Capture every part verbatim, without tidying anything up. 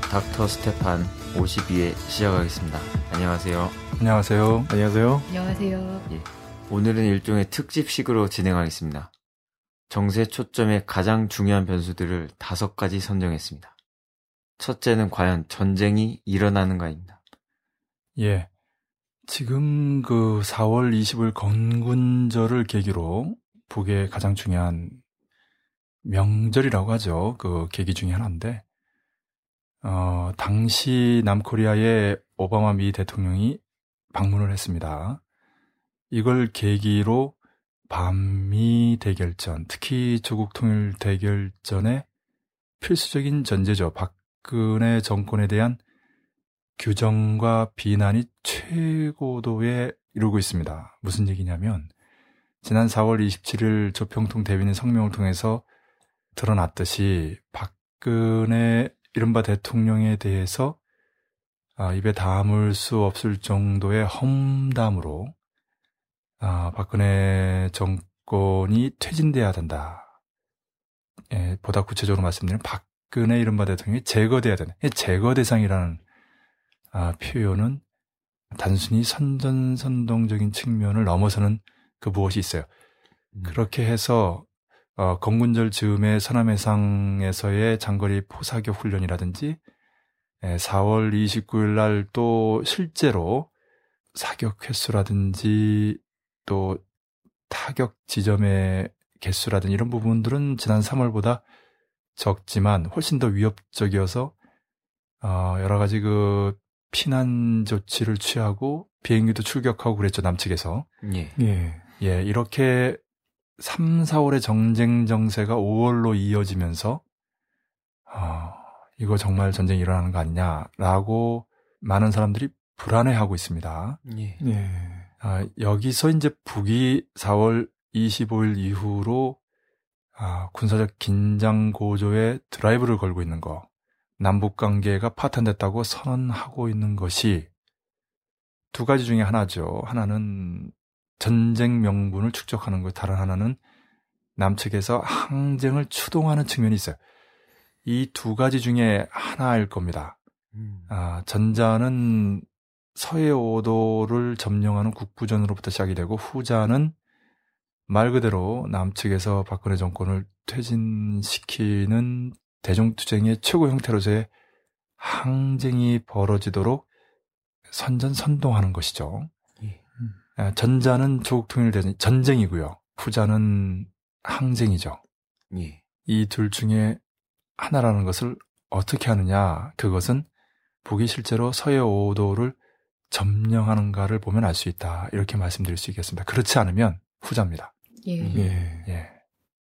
닥터 스테판 오십이 회 시작하겠습니다. 안녕하세요. 안녕하세요. 안녕하세요. 안녕하세요. 예, 오늘은 일종의 특집식으로 진행하겠습니다. 정세 초점의 가장 중요한 변수들을 다섯 가지 선정했습니다. 첫째는 과연 전쟁이 일어나는가입니다. 예, 지금 그 사월 이십일 건군절을 계기로 북의 가장 중요한 명절이라고 하죠. 그 계기 중에 하나인데, 어, 당시 남코리아의 오바마 미 대통령이 방문을 했습니다. 이걸 계기로 반미 대결전, 특히 조국 통일 대결전의 필수적인 전제죠. 박근혜 정권에 대한 규정과 비난이 최고도에 이르고 있습니다. 무슨 얘기냐면, 지난 사월 이십칠일 조평통 대변인 성명을 통해서 드러났듯이 박근혜 이른바 대통령에 대해서 아, 입에 담을 수 없을 정도의 험담으로 아, 박근혜 정권이 퇴진돼야 된다. 예, 보다 구체적으로 말씀드리면 박근혜 이른바 대통령이 제거돼야 된다. 제거 대상이라는 아, 표현은 단순히 선전선동적인 측면을 넘어서는 그 무엇이 있어요. 음. 그렇게 해서 어, 건군절 즈음에 서남해상에서의 장거리 포사격 훈련이라든지 예, 사월 이십구일 날 또 실제로 사격 횟수라든지 또 타격 지점의 개수라든지 이런 부분들은 지난 삼월보다 적지만 훨씬 더 위협적이어서 어, 여러 가지 그 피난 조치를 취하고 비행기도 출격하고 그랬죠, 남측에서. 예. 예. 예, 이렇게 삼, 사월의 정쟁 정세가 오월로 이어지면서 어, 이거 정말 전쟁이 일어나는 거 아니냐라고 많은 사람들이 불안해하고 있습니다. 예. 예. 아, 여기서 이제 북이 사월 이십오일 이후로 아, 군사적 긴장 고조에 드라이브를 걸고 있는 거, 남북 관계가 파탄됐다고 선언하고 있는 것이 두 가지 중에 하나죠. 하나는 전쟁 명분을 축적하는 것, 다른 하나는 남측에서 항쟁을 추동하는 측면이 있어요. 이 두 가지 중에 하나일 겁니다. 음. 아, 전자는 서해 오도를 점령하는 국부전으로부터 시작이 되고, 후자는 말 그대로 남측에서 박근혜 정권을 퇴진시키는 대중투쟁의 최고 형태로서의 항쟁이 벌어지도록 선전선동하는 것이죠. 예. 아, 전자는 조국 통일 대전 전쟁이고요. 후자는 항쟁이죠. 예. 이 둘 중에 하나라는 것을 어떻게 하느냐, 그것은 북이 실제로 서해 오도를 점령하는가를 보면 알 수 있다. 이렇게 말씀드릴 수 있겠습니다. 그렇지 않으면 후자입니다. 예. 예. 예.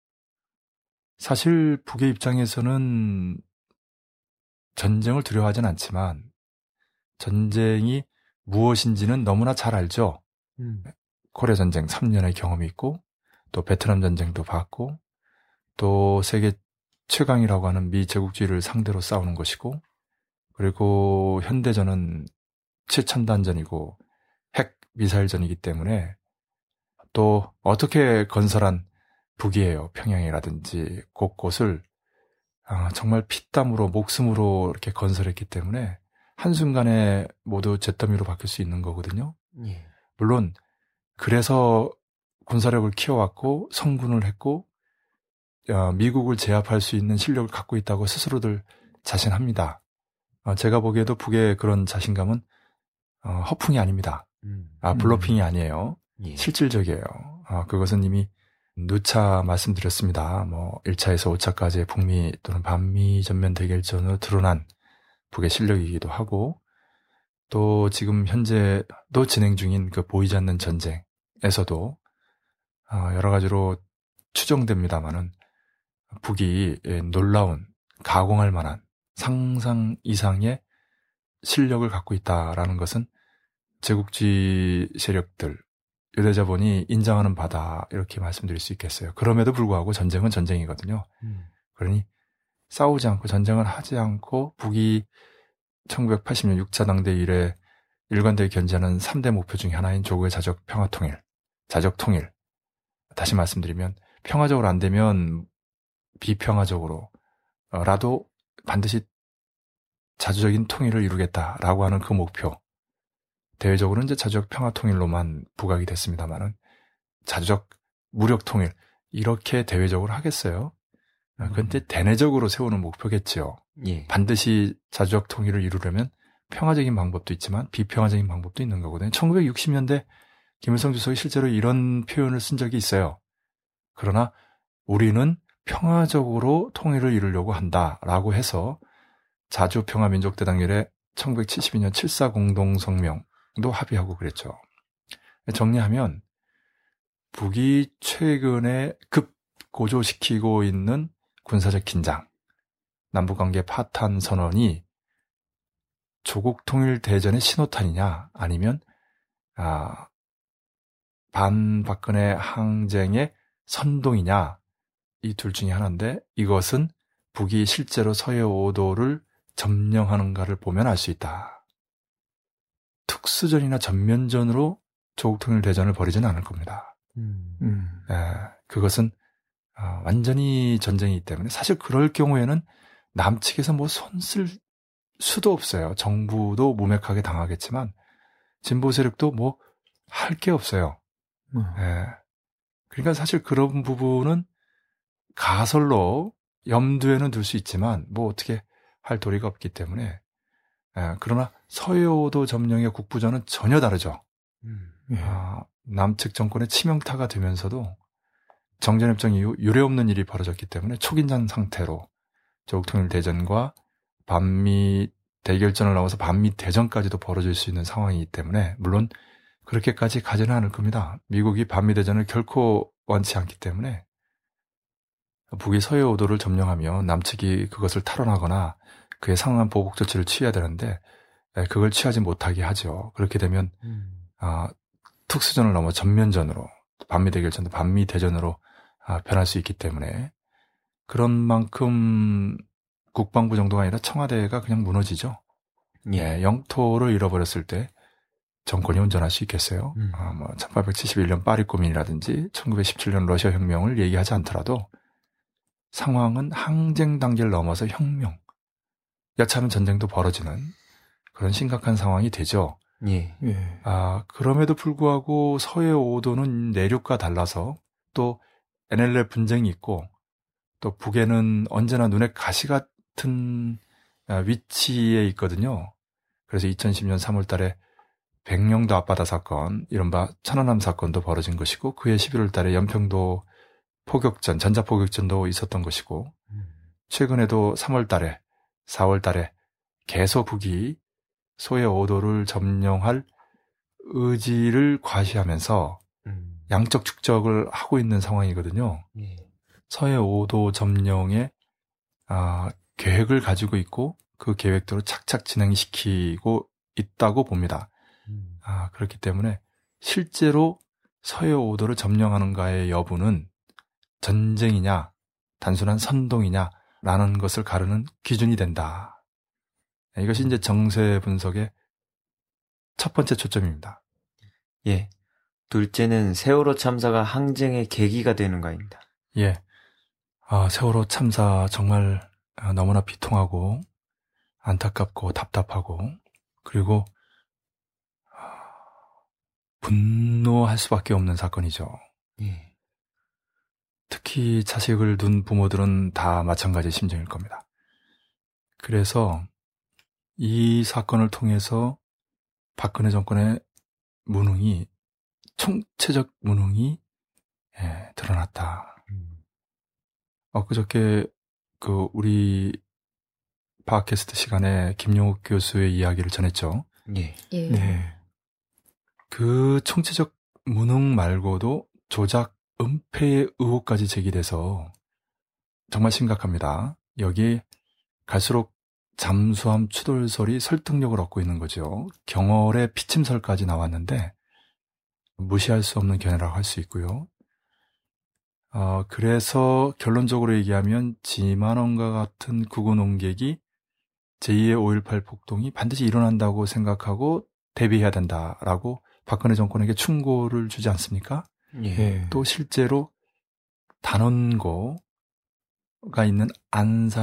사실 북의 입장에서는 전쟁을 두려워하진 않지만 전쟁이 무엇인지는 너무나 잘 알죠. 음. 코리아 전쟁 삼 년의 경험이 있고, 또 베트남 전쟁도 봤고, 또 세계 최강이라고 하는 미 제국주의를 상대로 싸우는 것이고, 그리고 현대전은 최첨단전이고 핵 미사일전이기 때문에 또 어떻게 건설한 북이에요. 평양이라든지 곳곳을 아, 정말 피땀으로 목숨으로 이렇게 건설했기 때문에 한순간에 모두 잿더미로 바뀔 수 있는 거거든요. 예. 물론 그래서 군사력을 키워왔고 성군을 했고 어, 미국을 제압할 수 있는 실력을 갖고 있다고 스스로들 자신합니다. 어, 제가 보기에도 북의 그런 자신감은 어, 허풍이 아닙니다. 음. 아, 블러핑이 음. 아니에요. 예. 실질적이에요. 어, 그것은 이미 누차 말씀드렸습니다. 뭐 일 차에서 오 차까지의 북미 또는 반미 전면 대결전으로 드러난 북의 실력이기도 하고, 또 지금 현재도 진행 중인 그 보이지 않는 전쟁에서도 어, 여러 가지로 추정됩니다마는 북이 놀라운, 가공할 만한 상상 이상의 실력을 갖고 있다라는 것은 제국주의 세력들, 유대자본이 인정하는 바다, 이렇게 말씀드릴 수 있겠어요. 그럼에도 불구하고 전쟁은 전쟁이거든요. 음. 그러니 싸우지 않고 전쟁을 하지 않고 북이 천구백팔십 년 육 차 당대 이래 일관되게 견지하는 삼 대 목표 중에 하나인 조국의 자적 평화통일, 자적 통일. 다시 말씀드리면 평화적으로 안 되면 비평화적으로 라도 반드시 자주적인 통일을 이루겠다라고 하는 그 목표. 대외적으로는 이제 자주적 평화 통일로만 부각이 됐습니다만은 자주적 무력 통일 이렇게 대외적으로 하겠어요. 그런데 음. 대내적으로 세우는 목표겠지요. 예. 반드시 자주적 통일을 이루려면 평화적인 방법도 있지만 비평화적인 방법도 있는 거거든요. 천구백육십 년대 김일성 주석이 실제로 이런 표현을 쓴 적이 있어요. 그러나 우리는 평화적으로 통일을 이루려고 한다라고 해서 자주평화민족대당일의 천구백칠십이 년 칠사 공동성명도 합의하고 그랬죠. 정리하면 북이 최근에 급 고조시키고 있는 군사적 긴장, 남북관계 파탄 선언이 조국 통일 대전의 신호탄이냐 아니면 아, 반박근혜 항쟁의 선동이냐 이 둘 중에 하나인데 이것은 북이 실제로 서해 오도를 점령하는가를 보면 알 수 있다. 특수전이나 전면전으로 조국 통일 대전을 벌이지는 않을 겁니다. 음. 음. 에, 그것은 어, 완전히 전쟁이기 때문에 사실 그럴 경우에는 남측에서 뭐 손쓸 수도 없어요. 정부도 무맥하게 당하겠지만 진보 세력도 뭐 할 게 없어요. 음. 에, 그러니까 사실 그런 부분은 가설로 염두에는 둘 수 있지만 뭐 어떻게 할 도리가 없기 때문에 에, 그러나 서해오도 점령의 국부전은 전혀 다르죠. 음. 예. 아, 남측 정권의 치명타가 되면서도 정전협정 이후 유례없는 일이 벌어졌기 때문에 초긴장 상태로 조국통일 대전과 반미 대결전을 넘어서 반미 대전까지도 벌어질 수 있는 상황이기 때문에 물론 그렇게까지 가지는 않을 겁니다. 미국이 반미 대전을 결코 원치 않기 때문에 북이 서해 오도를 점령하면 남측이 그것을 탈환하거나 그에 상응한 보복 조치를 취해야 되는데 그걸 취하지 못하게 하죠. 그렇게 되면 음. 아, 특수전을 넘어 전면전으로 반미 대결전도 반미 대전으로 아, 변할 수 있기 때문에 그런 만큼 국방부 정도가 아니라 청와대가 그냥 무너지죠. 예, 영토를 잃어버렸을 때 정권이 온전할 수 있겠어요. 음. 아, 뭐 천팔백칠십일 년 파리 고민이라든지 천구백십칠 년 러시아 혁명을 얘기하지 않더라도 상황은 항쟁 단계를 넘어서 혁명, 여차하면 전쟁도 벌어지는 그런 심각한 상황이 되죠. 예. 예. 아, 그럼에도 불구하고 서해 오도는 내륙과 달라서 또 엔엘엘 분쟁이 있고 또 북에는 언제나 눈에 가시 같은 위치에 있거든요. 그래서 이천십 년 삼월 달에 백령도 앞바다 사건, 이른바 천안함 사건도 벌어진 것이고 그해 십일월 달에 연평도 포격전, 전자포격전도 있었던 것이고 최근에도 삼월 달에, 사월 달에 계속 북이 소해 오도를 점령할 의지를 과시하면서 음. 양적 축적을 하고 있는 상황이거든요. 예. 서해 오도 점령에 아, 계획을 가지고 있고 그 계획대로 착착 진행시키고 있다고 봅니다. 음. 아, 그렇기 때문에 실제로 서해 오도를 점령하는가의 여부는 전쟁이냐 단순한 선동이냐라는 것을 가르는 기준이 된다. 이것이 이제 정세 분석의 첫 번째 초점입니다. 예. 둘째는 세월호 참사가 항쟁의 계기가 되는 거입니다. 예. 아, 세월호 참사 정말 너무나 비통하고 안타깝고 답답하고 그리고 분노할 수밖에 없는 사건이죠. 예. 특히 자식을 둔 부모들은 다 마찬가지 심정일 겁니다. 그래서 이 사건을 통해서 박근혜 정권의 무능이 총체적 무능이 예, 드러났다. 음. 엊그저께 그 우리 팟캐스트 시간에 김용욱 교수의 이야기를 전했죠. 예. 예. 네. 그 총체적 무능 말고도 조작, 은폐의 의혹까지 제기돼서 정말 심각합니다. 여기 갈수록 잠수함 추돌설이 설득력을 얻고 있는 거죠. 경월의 피침설까지 나왔는데 무시할 수 없는 견해라고 할 수 있고요. 어, 그래서 결론적으로 얘기하면 지만원과 같은 국어 농객이 제이의 오일팔 폭동이 반드시 일어난다고 생각하고 대비해야 된다라고 박근혜 정권에게 충고를 주지 않습니까? 예. 또 실제로 단원고가 있는 안산의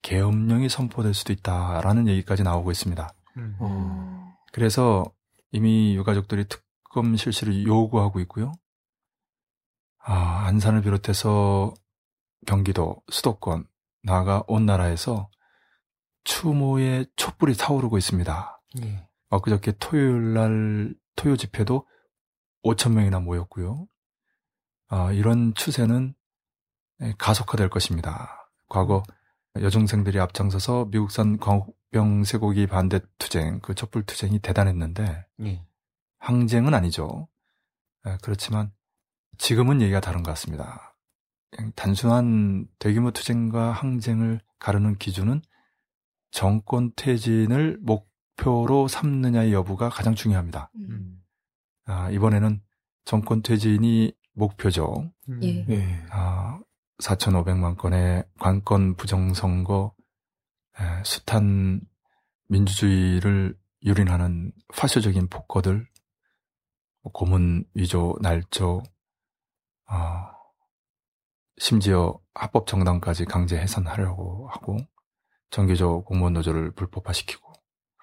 계엄령이 선포될 수도 있다라는 얘기까지 나오고 있습니다. 음. 어. 그래서 이미 유가족들이 특검 실시를 요구하고 있고요. 아, 안산을 비롯해서 경기도, 수도권, 나아가 온 나라에서 추모의 촛불이 타오르고 있습니다. 예. 엊그저께 토요일 날 토요 집회도 오천 명이나 모였고요. 아, 이런 추세는 가속화될 것입니다. 과거 여중생들이 앞장서서 미국산 광우병 쇠고기 반대 투쟁, 그 촛불 투쟁이 대단했는데 예. 항쟁은 아니죠. 그렇지만 지금은 얘기가 다른 것 같습니다. 단순한 대규모 투쟁과 항쟁을 가르는 기준은 정권 퇴진을 목표로 삼느냐의 여부가 가장 중요합니다. 음. 아, 이번에는 정권 퇴진이 목표죠. 예. 예. 아, 사천오백만 건의 관건 부정선거, 에, 숱한 민주주의를 유린하는 파쇼적인 폭거들, 고문 위조, 날조, 아, 심지어 합법 정당까지 강제 해산하려고 하고 정규조 공무원 노조를 불법화시키고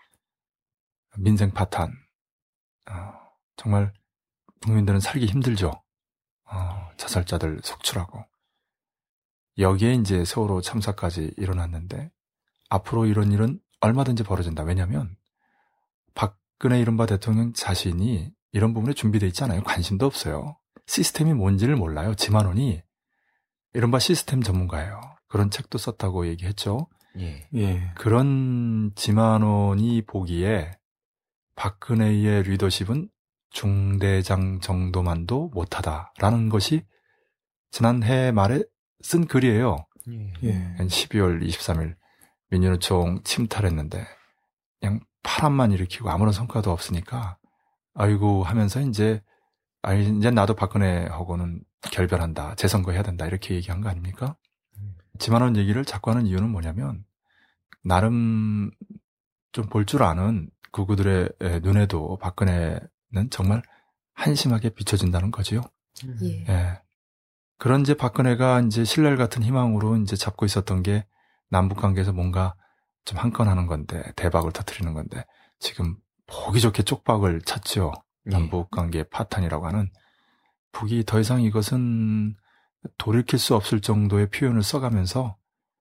민생 파탄, 아, 정말 국민들은 살기 힘들죠. 아, 자살자들 속출하고 여기에 이제 세월호 참사까지 일어났는데 앞으로 이런 일은 얼마든지 벌어진다. 왜냐하면 박근혜 이른바 대통령 자신이 이런 부분에 준비되어 있지 않아요. 관심도 없어요. 시스템이 뭔지를 몰라요. 지만원이 이른바 시스템 전문가예요. 그런 책도 썼다고 얘기했죠. 예. 예. 그런 지만원이 보기에 박근혜의 리더십은 중대장 정도만도 못하다라는 것이 지난해 말에 쓴 글이에요. 예. 십이월 이십삼일 민주노총 침탈했는데 그냥 파란만 일으키고 아무런 성과도 없으니까 아이고 하면서 이제 아 이제 나도 박근혜하고는 결별한다. 재선거 해야 된다. 이렇게 얘기한 거 아닙니까? 음. 지만원 얘기를 자꾸 하는 이유는 뭐냐면 나름 좀 볼 줄 아는 그구들의 눈에도 박근혜는 정말 한심하게 비춰진다는 거지요. 예. 예. 그런 이제 박근혜가 이제 신랄 같은 희망으로 이제 잡고 있었던 게 남북 관계에서 뭔가 좀 한 건 하는 건데 대박을 터뜨리는 건데 지금 보기 좋게 쪽박을 쳤죠. 남북 관계 파탄이라고 하는 북이 더 이상 이것은 돌이킬 수 없을 정도의 표현을 써가면서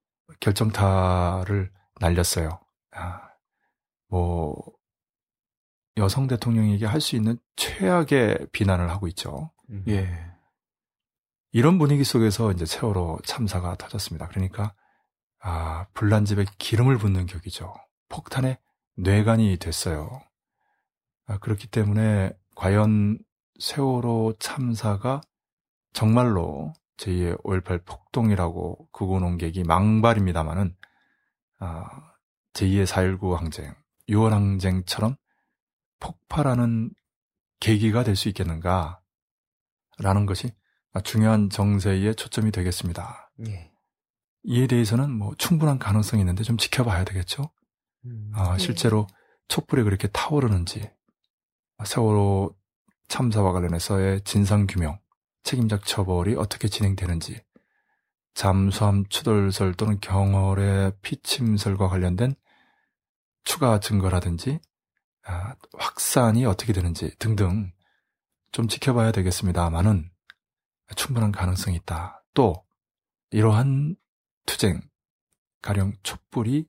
결정타를 날렸어요. 아, 뭐 여성 대통령에게 할 수 있는 최악의 비난을 하고 있죠. 예. 이런 분위기 속에서 이제 세월호 참사가 터졌습니다. 그러니까 아, 불난 집에 기름을 붓는 격이죠. 폭탄의 뇌관이 됐어요. 아, 그렇기 때문에 과연 세월호 참사가 정말로 제이의 오일팔 폭동이라고 구고논객이 망발입니다마는 아, 제이의 사일구 항쟁, 유월 항쟁처럼 폭발하는 계기가 될 수 있겠는가 라는 것이 중요한 정세의 초점이 되겠습니다. 예. 이에 대해서는 뭐 충분한 가능성이 있는데 좀 지켜봐야 되겠죠. 음. 아, 실제로 촛불이 그렇게 타오르는지 세월호 참사와 관련해서의 진상규명, 책임자 처벌이 어떻게 진행되는지 잠수함 추돌설 또는 경월의 피침설과 관련된 추가 증거라든지 아, 확산이 어떻게 되는지 등등 좀 지켜봐야 되겠습니다만은 충분한 가능성이 있다. 또 이러한 투쟁, 가령 촛불이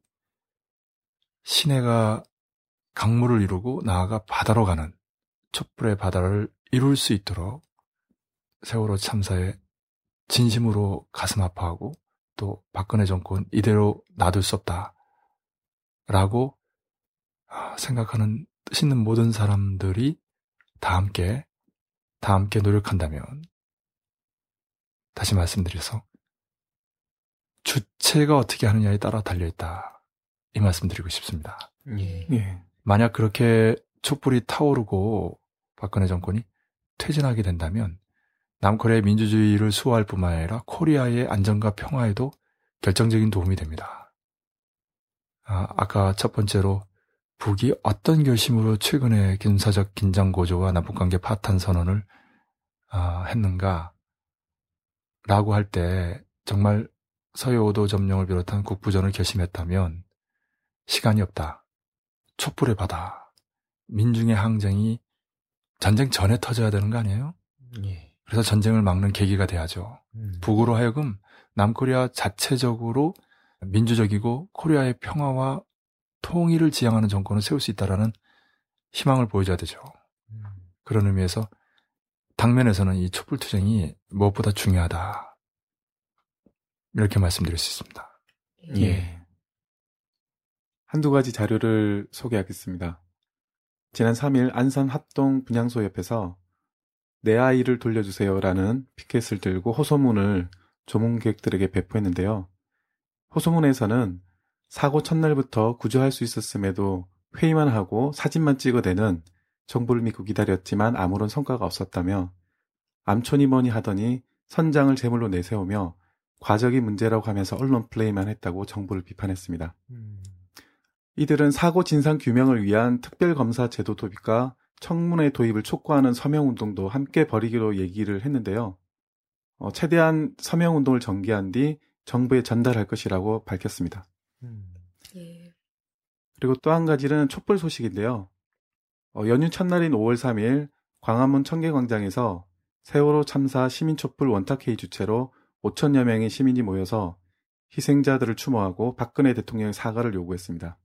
시내가 강물을 이루고 나아가 바다로 가는 촛불의 바다를 이룰 수 있도록 세월호 참사에 진심으로 가슴 아파하고 또 박근혜 정권 이대로 놔둘 수 없다라고 생각하는 뜻 있는 모든 사람들이 다 함께 다 함께 노력한다면 다시 말씀드려서 주체가 어떻게 하느냐에 따라 달려있다. 이 말씀드리고 싶습니다. 예. 예. 만약 그렇게 촛불이 타오르고 박근혜 정권이 퇴진하게 된다면 남코리아의 민주주의를 수호할 뿐만 아니라 코리아의 안전과 평화에도 결정적인 도움이 됩니다. 아, 아까 첫 번째로 북이 어떤 결심으로 최근에 군사적 긴장 고조와 남북관계 파탄 선언을 아, 했는가 라고 할 때 정말 서해 오도 점령을 비롯한 국부전을 결심했다면 시간이 없다. 촛불의 바다. 민중의 항쟁이 전쟁 전에 터져야 되는 거 아니에요? 예. 그래서 전쟁을 막는 계기가 돼야죠. 음. 북으로 하여금 남코리아 자체적으로 민주적이고 코리아의 평화와 통일을 지향하는 정권을 세울 수 있다라는 희망을 보여줘야 되죠. 음. 그런 의미에서 당면에서는 이 촛불투쟁이 무엇보다 중요하다. 이렇게 말씀드릴 수 있습니다. 예. 한두 가지 자료를 소개하겠습니다. 지난 삼 일 안산 합동 분향소 옆에서 내 아이를 돌려주세요라는 피켓을 들고 호소문을 조문객들에게 배포했는데요. 호소문에서는 사고 첫날부터 구조할 수 있었음에도 회의만 하고 사진만 찍어대는 정보를 믿고 기다렸지만 아무런 성과가 없었다며 암촌이 뭐니 하더니 선장을 제물로 내세우며 과적이 문제라고 하면서 언론 플레이만 했다고 정부를 비판했습니다. 음. 이들은 사고 진상 규명을 위한 특별검사 제도 도입과 청문회 도입을 촉구하는 서명운동도 함께 벌이기로 얘기를 했는데요. 어, 최대한 서명운동을 전개한 뒤 정부에 전달할 것이라고 밝혔습니다. 음. 예. 그리고 또 한 가지는 촛불 소식인데요. 어, 연휴 첫날인 오월 삼일 광화문 청계광장에서 세월호 참사 시민촛불 원탁회의 주최로 오천여 명의 시민이 모여서 희생자들을 추모하고 박근혜 대통령의 사과를 요구했습니다.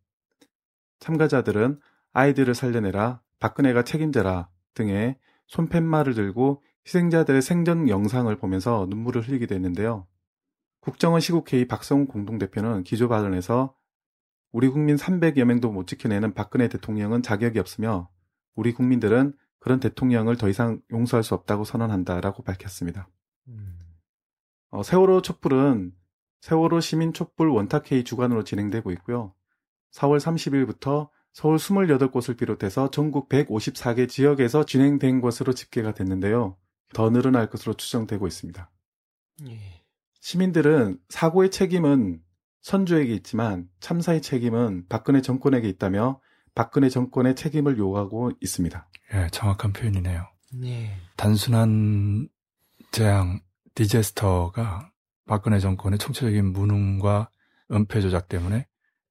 참가자들은 아이들을 살려내라, 박근혜가 책임져라 등의 손팻말을 들고 희생자들의 생전 영상을 보면서 눈물을 흘리기도 했는데요. 국정원 시국회의 박성훈 공동대표는 기조 발언에서 우리 국민 삼백여 명도 못 지켜내는 박근혜 대통령은 자격이 없으며 우리 국민들은 그런 대통령을 더 이상 용서할 수 없다고 선언한다라고 밝혔습니다. 음. 어, 세월호 촛불은 세월호 시민 촛불 원탁회의 주관으로 진행되고 있고요. 사월 삼십일부터 서울 이십팔 곳을 비롯해서 전국 백오십사 개 지역에서 진행된 것으로 집계가 됐는데요. 더 늘어날 것으로 추정되고 있습니다. 예. 시민들은 사고의 책임은 선주에게 있지만 참사의 책임은 박근혜 정권에게 있다며 박근혜 정권의 책임을 요구하고 있습니다. 예, 정확한 표현이네요. 네. 단순한 재앙, 디제스터가 박근혜 정권의 총체적인 무능과 은폐 조작 때문에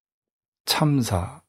참사,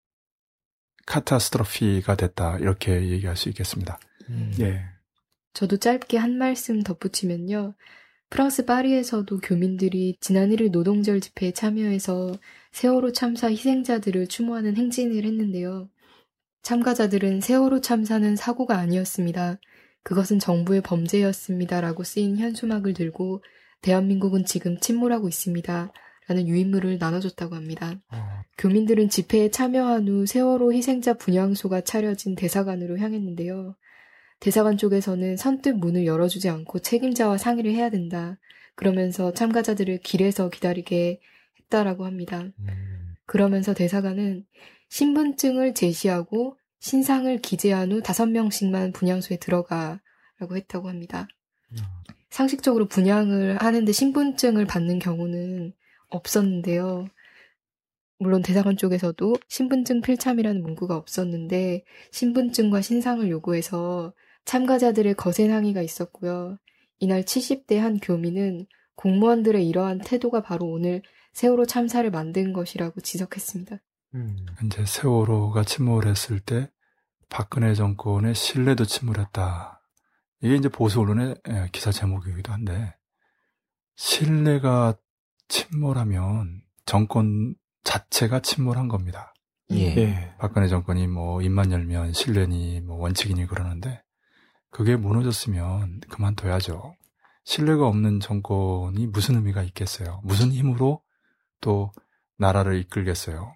카타스트로피가 됐다 이렇게 얘기할 수 있겠습니다. 음. 예. 저도 짧게 한 말씀 덧붙이면요. 프랑스 파리에서도 교민들이 지난 일 일 노동절 집회에 참여해서 세월호 참사 희생자들을 추모하는 행진을 했는데요. 참가자들은 세월호 참사는 사고가 아니었습니다. 그것은 정부의 범죄였습니다라고 쓰인 현수막을 들고 대한민국은 지금 침몰하고 있습니다. 라는 유인물을 나눠줬다고 합니다. 어. 교민들은 집회에 참여한 후 세월호 희생자 분향소가 차려진 대사관으로 향했는데요. 대사관 쪽에서는 선뜻 문을 열어주지 않고 책임자와 상의를 해야 된다. 그러면서 참가자들을 길에서 기다리게 했다라고 합니다. 음. 그러면서 대사관은 신분증을 제시하고 신상을 기재한 후 다섯 명씩만 분향소에 들어가라고 했다고 합니다. 음. 상식적으로 분향을 하는데 신분증을 받는 경우는 없었는데요. 물론 대사관 쪽에서도 신분증 필참이라는 문구가 없었는데 신분증과 신상을 요구해서 참가자들의 거센 항의가 있었고요. 이날 칠십 대 한 교민은 공무원들의 이러한 태도가 바로 오늘 세월호 참사를 만든 것이라고 지적했습니다. 음. 이제 세월호가 침몰했을 때 박근혜 정권의 신뢰도 침몰했다. 이게 이제 보수 언론의 기사 제목이기도 한데 신뢰가 침몰하면 정권 자체가 침몰한 겁니다. 예. 예. 박근혜 정권이 뭐 입만 열면 신뢰니 뭐 원칙이니 그러는데 그게 무너졌으면 그만둬야죠. 신뢰가 없는 정권이 무슨 의미가 있겠어요? 무슨 힘으로 또 나라를 이끌겠어요?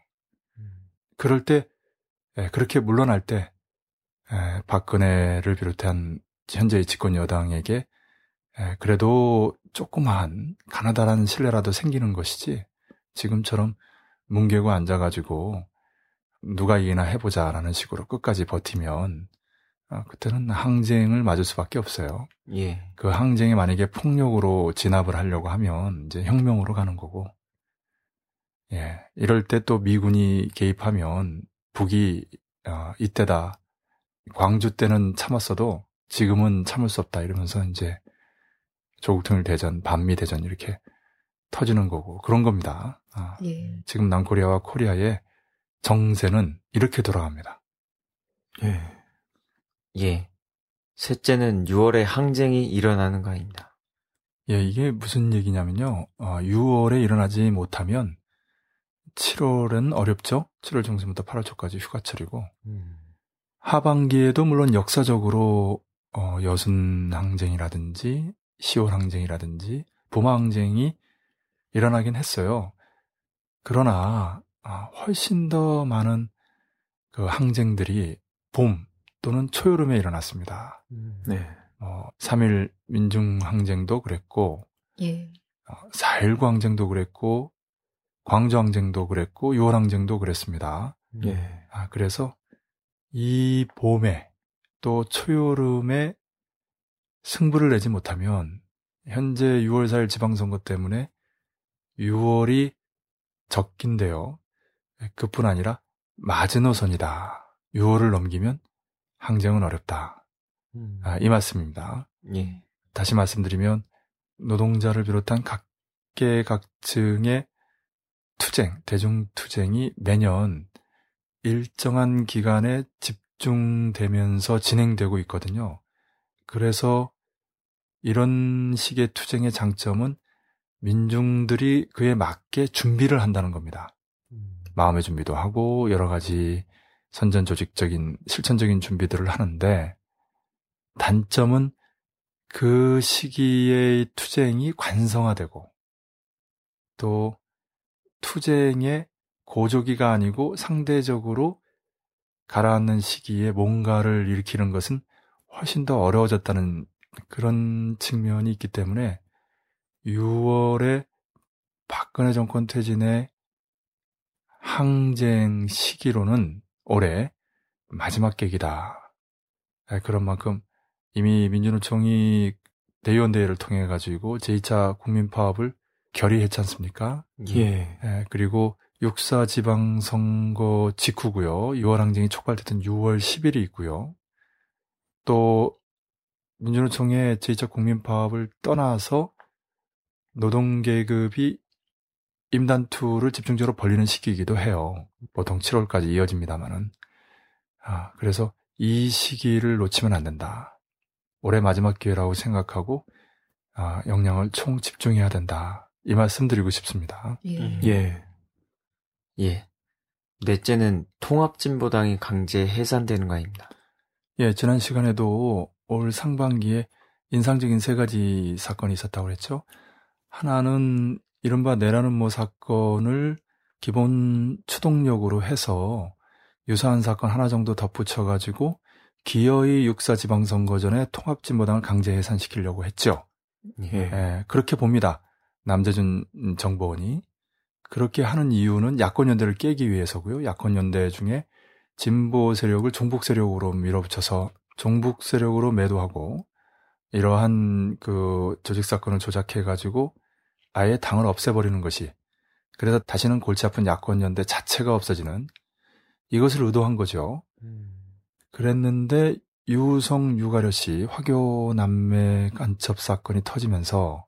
그럴 때 예, 그렇게 물러날 때 예, 박근혜를 비롯한 현재의 집권 여당에게 예, 그래도 조그만 가나다란 신뢰라도 생기는 것이지 지금처럼 뭉개고 앉아가지고 누가 이기나 해보자라는 식으로 끝까지 버티면 어, 그때는 항쟁을 맞을 수밖에 없어요. 예. 그 항쟁이 만약에 폭력으로 진압을 하려고 하면 이제 혁명으로 가는 거고 예, 이럴 때 또 미군이 개입하면 북이 어, 이때다. 광주 때는 참았어도 지금은 참을 수 없다 이러면서 이제 조국통일 대전, 반미 대전 이렇게 터지는 거고 그런 겁니다. 아, 예. 지금 남코리아와 코리아의 정세는 이렇게 돌아갑니다. 예. 예. 셋째는 유월에 항쟁이 일어나는 거입니다. 예, 이게 무슨 얘기냐면요. 어, 유월에 일어나지 못하면 칠월은 어렵죠. 칠월 중순부터 팔월 초까지 휴가철이고 음. 하반기에도 물론 역사적으로 어, 여순 항쟁이라든지 시월 항쟁이라든지 봄 항쟁이 일어나긴 했어요. 그러나 아, 훨씬 더 많은 그 항쟁들이 봄 또는 초여름에 일어났습니다. 음. 네. 어, 삼일 민중항쟁도 그랬고 예. 어, 사일구 항쟁도 그랬고 광주 항쟁도 그랬고 유월 항쟁도 그랬습니다. 음. 예. 아, 그래서 이 봄에 또 초여름에 승부를 내지 못하면 현재 유월 사일 지방선거 때문에 유월이 적긴데요. 그뿐 아니라 마지노선이다. 유월을 넘기면 항쟁은 어렵다. 음. 아, 이 말씀입니다. 예. 다시 말씀드리면 노동자를 비롯한 각계각층의 투쟁, 대중투쟁이 매년 일정한 기간에 집중되면서 진행되고 있거든요. 그래서 이런 식의 투쟁의 장점은 민중들이 그에 맞게 준비를 한다는 겁니다. 음. 마음의 준비도 하고 여러 가지 선전 조직적인 실천적인 준비들을 하는데 단점은 그 시기의 투쟁이 관성화되고 또 투쟁의 고조기가 아니고 상대적으로 가라앉는 시기에 뭔가를 일으키는 것은 훨씬 더 어려워졌다는 그런 측면이 있기 때문에 유월에 박근혜 정권 퇴진의 항쟁 시기로는 올해 마지막 계기다. 그런 만큼 이미 민주노총이 대의원대회를 통해 가지고 제이 차 국민파업을 결의했지 않습니까? 예. 예, 그리고 육사 지방선거 직후고요. 유월 항쟁이 촉발됐던 유월 십일이 있고요. 또 민주노총의 제이 차 국민파업을 떠나서 노동계급이 임단투를 집중적으로 벌리는 시기이기도 해요. 보통 칠월까지 이어집니다만은. 아, 그래서 이 시기를 놓치면 안 된다. 올해 마지막 기회라고 생각하고 아, 역량을 총 집중해야 된다. 이 말씀 드리고 싶습니다. 예. 예. 예. 넷째는 통합진보당이 강제 해산되는 거입니다. 예, 지난 시간에도 올 상반기에 인상적인 세 가지 사건이 있었다고 그랬죠. 하나는 이른바 내라는 뭐 사건을 기본 추동력으로 해서 유사한 사건 하나 정도 덧붙여가지고 기어이 육사 지방선거 전에 통합진보당을 강제 해산시키려고 했죠. 예. 예, 그렇게 봅니다. 남재준 정보원이. 그렇게 하는 이유는 야권연대를 깨기 위해서고요. 야권연대 중에 진보 세력을 종북 세력으로 밀어붙여서 종북 세력으로 매도하고 이러한 그 조직 사건을 조작해가지고 아예 당을 없애버리는 것이 그래서 다시는 골치 아픈 야권연대 자체가 없어지는 이것을 의도한 거죠. 음. 그랬는데 유성 유가려 씨 화교 남매 간첩 사건이 터지면서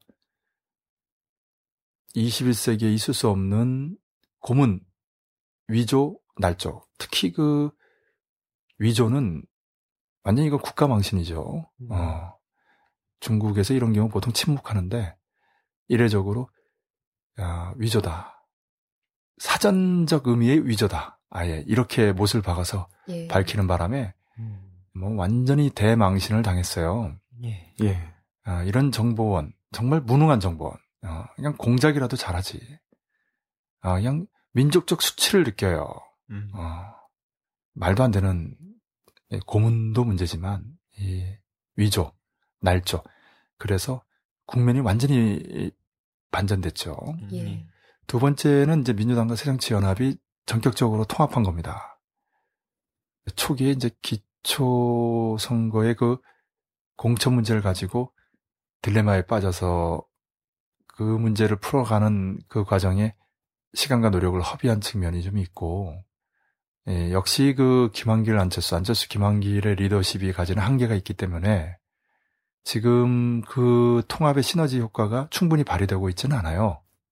이십일 세기에 있을 수 없는 고문, 위조, 날조. 특히 그 위조는 완전히 이거 국가 망신이죠. 음. 어. 중국에서 이런 경우 보통 침묵하는데 이례적으로 야, 위조다. 사전적 의미의 위조다. 아예 이렇게 못을 박아서 예. 밝히는 바람에 음. 뭐 완전히 대망신을 당했어요. 예. 예. 아, 이런 정보원, 정말 무능한 정보원. 어, 그냥 공작이라도 잘하지. 아, 그냥 민족적 수치를 느껴요. 음. 어, 말도 안 되는 고문도 문제지만 이 위조, 날조. 그래서 국면이 완전히 반전됐죠. 예. 두 번째는 이제 민주당과 새정치연합이 전격적으로 통합한 겁니다. 초기에 이제 기초 선거의 그 공천 문제를 가지고 딜레마에 빠져서 그 문제를 풀어가는 그 과정에 시간과 노력을 허비한 측면이 좀 있고, 예, 역시 그 김한길, 안철수, 안철수, 김한길의 리더십이 가지는 한계가 있기 때문에 지금 그 통합의 시너지 효과가 충분히 발휘되고 있지는 않아요.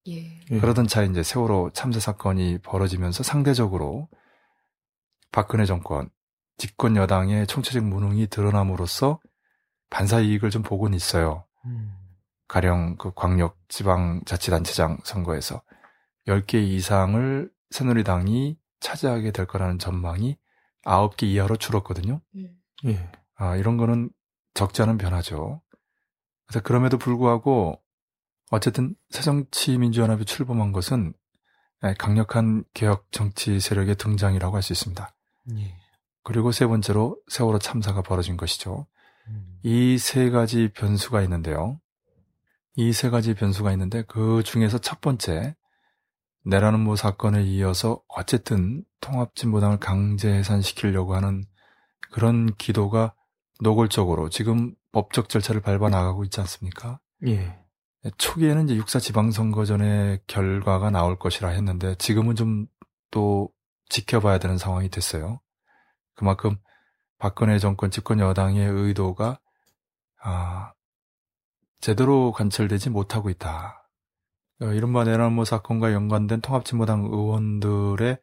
예. 예. 그러던 차에 이제 세월호 참사 사건이 벌어지면서 상대적으로 박근혜 정권, 집권 여당의 총체적 무능이 드러남으로써 반사 이익을 좀 보고는 있어요. 음. 가령 그 광역 지방자치단체장 선거에서 열 개 이상을 새누리당이 차지하게 될 거라는 전망이 아홉 개 이하로 줄었거든요. 음. 예. 아, 이런 거는 적지 않은 변화죠. 그래서 그럼에도 불구하고 어쨌든 새정치민주연합이 출범한 것은 강력한 개혁 정치 세력의 등장이라고 할 수 있습니다. 예. 그리고 세 번째로 세월호 참사가 벌어진 것이죠. 음. 이 세 가지 변수가 있는데요. 이 세 가지 변수가 있는데 그 중에서 첫 번째, 내라는 모 사건에 이어서 어쨌든 통합진보당을 강제 해산시키려고 하는 그런 기도가 노골적으로 지금 법적 절차를 밟아 나가고 있지 않습니까? 예. 초기에는 이제 육사 지방선거전의 결과가 나올 것이라 했는데 지금은 좀 또 지켜봐야 되는 상황이 됐어요. 그만큼 박근혜 정권 집권 여당의 의도가 아, 제대로 관철되지 못하고 있다. 이른바 내란모 사건과 연관된 통합진보당 의원들의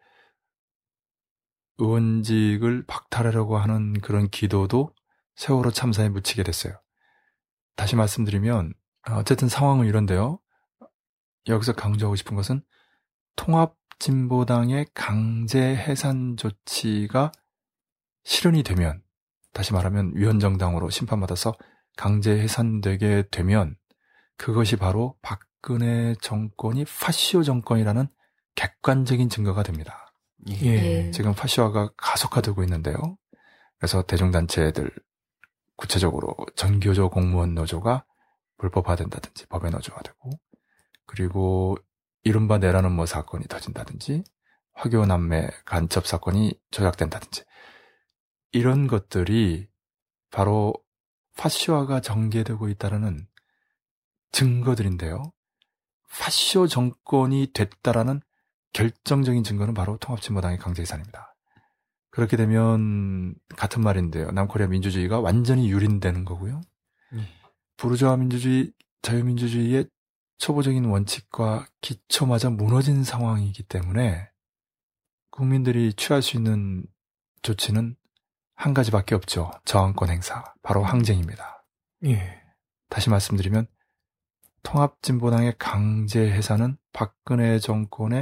의원직을 박탈하려고 하는 그런 기도도 세월호 참사에 묻히게 됐어요. 다시 말씀드리면 어쨌든 상황은 이런데요. 여기서 강조하고 싶은 것은 통합진보당의 강제 해산 조치가 실현이 되면, 다시 말하면 위헌정당으로 심판받아서 강제 해산되게 되면 그것이 바로 박근혜 정권이 파시오 정권이라는 객관적인 증거가 됩니다. 예. 예. 지금 파시화가 가속화되고 있는데요. 그래서 대중단체들, 구체적으로 전교조 공무원 노조가 불법화된다든지 법에 노조화되고, 그리고 이른바 내라는 뭐 사건이 터진다든지 화교 남매 간첩 사건이 조작된다든지 이런 것들이 바로 파시화가 전개되고 있다는 증거들인데요. 파시오 정권이 됐다라는 결정적인 증거는 바로 통합진보당의 강제해산입니다. 그렇게 되면 같은 말인데요. 남코리아 민주주의가 완전히 유린되는 거고요. 예. 부르주아 민주주의, 자유민주주의의 초보적인 원칙과 기초마저 무너진 상황이기 때문에 국민들이 취할 수 있는 조치는 한 가지밖에 없죠. 저항권 행사, 바로 항쟁입니다. 예. 다시 말씀드리면 통합진보당의 강제 해산은 박근혜 정권의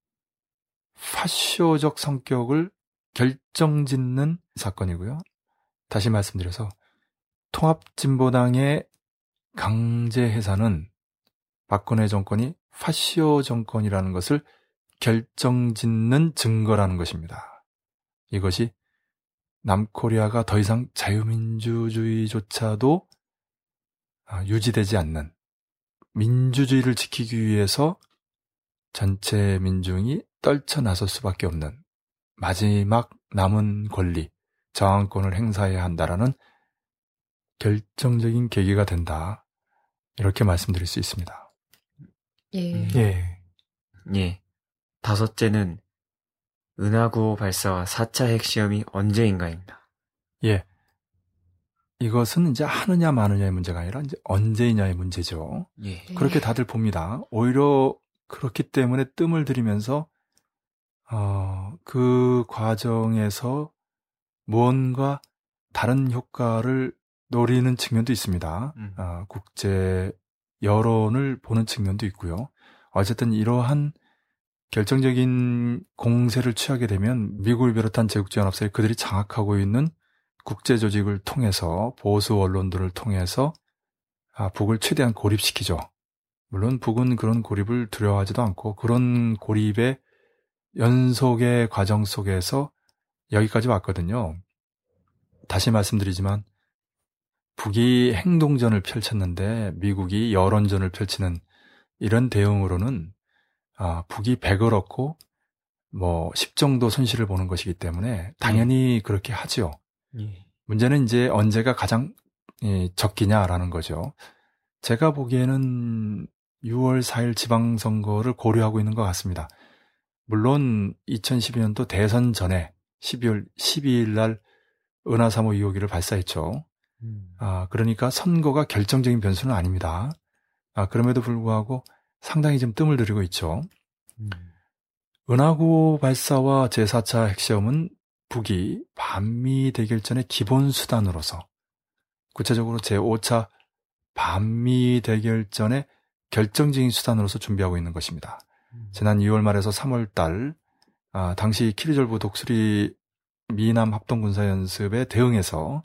파시오적 성격을 결정짓는 사건이고요. 다시 말씀드려서 통합진보당의 강제 해산은 박근혜 정권이 파시오 정권이라는 것을 결정짓는 증거라는 것입니다. 이것이 남코리아가 더 이상 자유민주주의조차도 유지되지 않는, 민주주의를 지키기 위해서 전체 민중이 떨쳐나설 수밖에 없는 마지막 남은 권리, 저항권을 행사해야 한다라는 결정적인 계기가 된다. 이렇게 말씀드릴 수 있습니다. 예. 예. 예. 다섯째는 은하구호 발사와 사 차 핵시험이 언제인가입니다. 예. 이것은 이제 하느냐 마느냐의 문제가 아니라 이제 언제이냐의 문제죠. 예. 그렇게 다들 봅니다. 오히려 그렇기 때문에 뜸을 들이면서 어, 그 과정에서 무언가 다른 효과를 노리는 측면도 있습니다. 음. 어, 국제 여론을 보는 측면도 있고요. 어쨌든 이러한 결정적인 공세를 취하게 되면 미국을 비롯한 제국주연합사에 그들이 장악하고 있는 국제 조직을 통해서, 보수 언론들을 통해서 아, 북을 최대한 고립시키죠. 물론 북은 그런 고립을 두려워하지도 않고 그런 고립의 연속의 과정 속에서 여기까지 왔거든요. 다시 말씀드리지만 북이 행동전을 펼쳤는데 미국이 여론전을 펼치는 이런 대응으로는 아, 북이 백을 얻고 뭐 십 정도 손실을 보는 것이기 때문에 당연히 그렇게 하지요. 예. 문제는 이제 언제가 가장 예, 적기냐라는 거죠. 제가 보기에는 유월 사일 지방선거를 고려하고 있는 것 같습니다. 물론 이천십이 년도 대선 전에 십이월 십이일 날 은하 삼 호 이 호기를 발사했죠. 음. 아, 그러니까 선거가 결정적인 변수는 아닙니다. 아, 그럼에도 불구하고 상당히 좀 뜸을 들이고 있죠. 음. 은하구 발사와 제사 차 핵시험은 북이 반미 대결전의 기본 수단으로서, 구체적으로 제오 차 반미 대결전의 결정적인 수단으로서 준비하고 있는 것입니다. 음. 지난 이월 말에서 삼월 달 아, 당시 키르졸브 독수리 미남 합동군사연습에 대응해서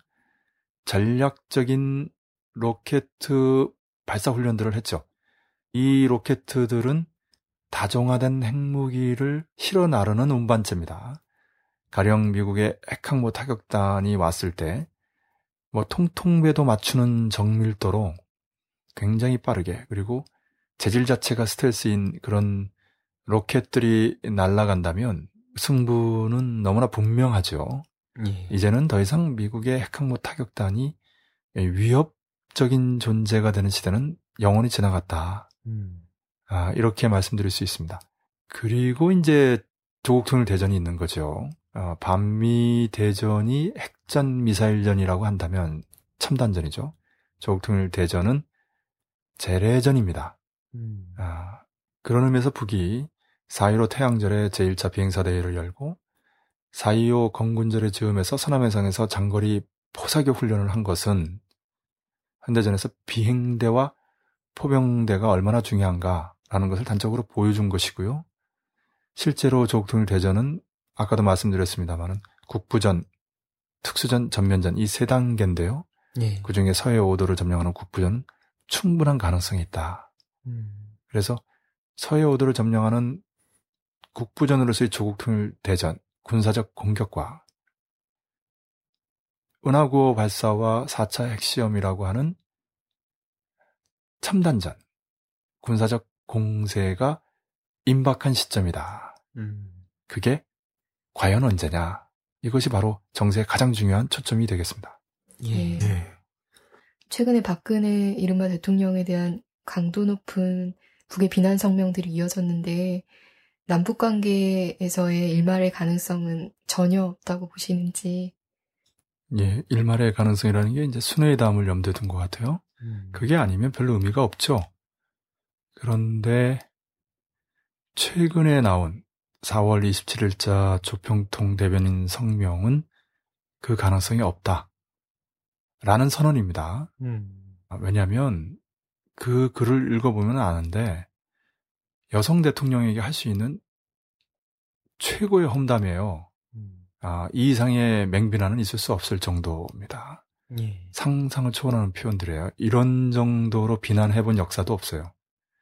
전략적인 로켓 발사 훈련들을 했죠. 이 로켓들은 다종화된 핵무기를 실어 나르는 운반체입니다. 가령 미국의 핵항모 타격단이 왔을 때 뭐 통통배도 맞추는 정밀도로 굉장히 빠르게, 그리고 재질 자체가 스텔스인 그런 로켓들이 날아간다면 승부는 너무나 분명하죠. 예. 이제는 더 이상 미국의 핵항모 타격단이 위협적인 존재가 되는 시대는 영원히 지나갔다. 음. 아, 이렇게 말씀드릴 수 있습니다. 그리고 이제 조국 통일 대전이 있는 거죠. 어, 반미 대전이 핵전 미사일전이라고 한다면 첨단전이죠. 조국 통일 대전은 재래전입니다. 음. 아, 그런 의미에서 북이 사 일오 태양절에 제일 차 비행사 대회를 열고 사 이오 건군절의 즈음에서 서남해상에서 장거리 포사격 훈련을 한 것은 현대전에서 비행대와 포병대가 얼마나 중요한가라는 것을 단적으로 보여준 것이고요. 실제로 조국 통일 대전은 아까도 말씀드렸습니다마는 국부전, 특수전, 전면전 이 세 단계인데요. 예. 그중에 서해 오도를 점령하는 국부전은 충분한 가능성이 있다. 음. 그래서 서해 오도를 점령하는 국부전으로서의 조국 통일 대전, 군사적 공격과 은하구호 발사와 사 차 핵시험이라고 하는 첨단전, 군사적 공세가 임박한 시점이다. 음. 그게 과연 언제냐? 이것이 바로 정세의 가장 중요한 초점이 되겠습니다. 예. 예. 최근에 박근혜 이른바 대통령에 대한 강도 높은 북의 비난 성명들이 이어졌는데 남북관계에서의 일말의 가능성은 전혀 없다고 보시는지. 예, 일말의 가능성이라는 게 이제 순회의담을 염두에 둔 것 같아요. 음. 그게 아니면 별로 의미가 없죠. 그런데 최근에 나온 사월 이십칠일자 조평통 대변인 성명은 그 가능성이 없다. 라는 선언입니다. 음. 왜냐하면 그 글을 읽어보면 아는데 여성 대통령에게 할 수 있는 최고의 험담이에요. 음. 아, 이 이상의 맹비난은 있을 수 없을 정도입니다. 예. 상상을 초월하는 표현들이에요. 이런 정도로 비난해본 역사도 없어요.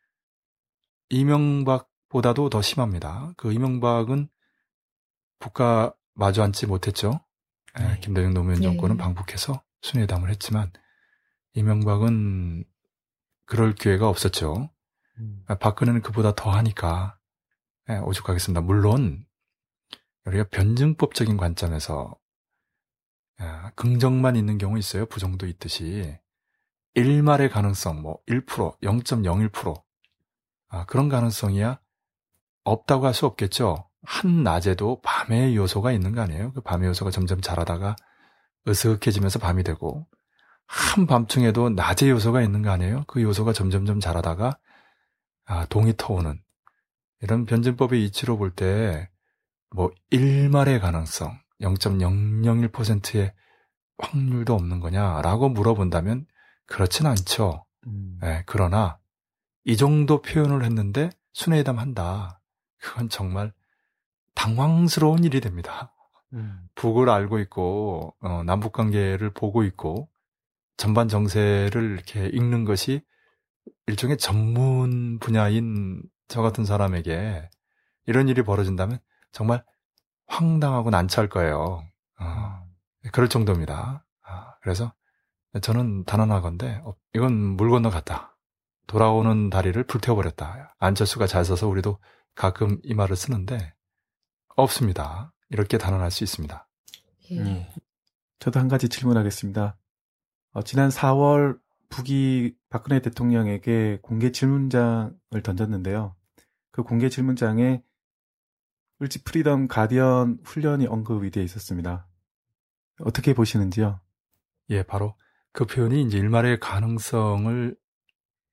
이명박보다도 더 심합니다. 그 이명박은 북과 마주 앉지 못했죠. 예. 예, 김대중 노무현 정권은 예. 방북해서 순회담을 했지만 이명박은 그럴 기회가 없었죠. 음. 박근혜는 그보다 더 하니까 예, 오죽하겠습니다. 물론 우리가 변증법적인 관점에서 예, 긍정만 있는 경우 있어요. 부정도 있듯이 일말의 가능성 뭐 일 퍼센트, 영 점 영일 퍼센트 아, 그런 가능성이야 없다고 할 수 없겠죠. 한 낮에도 밤의 요소가 있는 거 아니에요? 그 밤의 요소가 점점 자라다가 으슥해지면서 밤이 되고 한 밤중에도 낮의 요소가 있는 거 아니에요? 그 요소가 점점점 자라다가 아, 동이 터오는 이런 변증법의 이치로 볼 때 뭐 일말의 가능성 영 점 영영일 퍼센트의 확률도 없는 거냐라고 물어본다면 그렇진 않죠. 음. 네, 그러나 이 정도 표현을 했는데 순회회담 한다. 그건 정말 당황스러운 일이 됩니다. 음. 북을 알고 있고 어, 남북관계를 보고 있고 전반 정세를 이렇게 읽는 것이 일종의 전문 분야인 저 같은 사람에게 이런 일이 벌어진다면 정말 황당하고 난처할 거예요. 어, 그럴 정도입니다. 어, 그래서 저는 단언하건대 어, 이건 물 건너갔다. 돌아오는 다리를 불태워버렸다. 안철수가 잘 써서 우리도 가끔 이 말을 쓰는데 없습니다. 이렇게 단언할 수 있습니다. 예. 저도 한 가지 질문하겠습니다. 어, 지난 사월 북이 박근혜 대통령에게 공개 질문장을 던졌는데요. 그 공개 질문장에 을지 프리덤 가디언 훈련이 언급이 되어 있었습니다. 어떻게 보시는지요? 예, 바로 그 표현이 이제 일말의 가능성을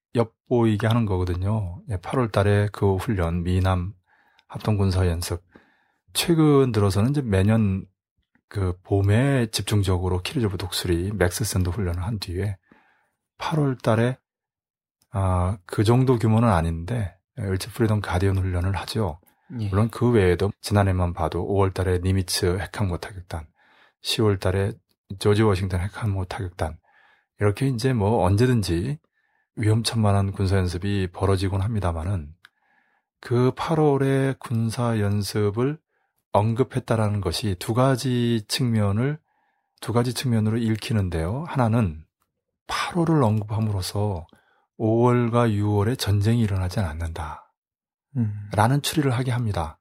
엿보이게 하는 거거든요. 팔월 달에 그 훈련, 미남 합동군사연습. 최근 들어서는 이제 매년 그 봄에 집중적으로 키르조브 독수리 맥스샌드 훈련을 한 뒤에 팔월 달에 아, 그 정도 규모는 아닌데 을지 프리덤 가디언 훈련을 하죠. 예. 물론 그 외에도 지난해만 봐도 오월 달에 니미츠 핵항모 타격단, 시월 달에 조지 워싱턴 핵항모 타격단 이렇게 이제 뭐 언제든지 위험천만한 군사연습이 벌어지곤 합니다만은 그 팔월에 군사연습을 언급했다라는 것이 두 가지 측면을 두 가지 측면으로 읽히는데요. 하나는 팔월을 언급함으로써 오월과 유월에 전쟁이 일어나지 않는다 음. 라는 추리를 하게 합니다.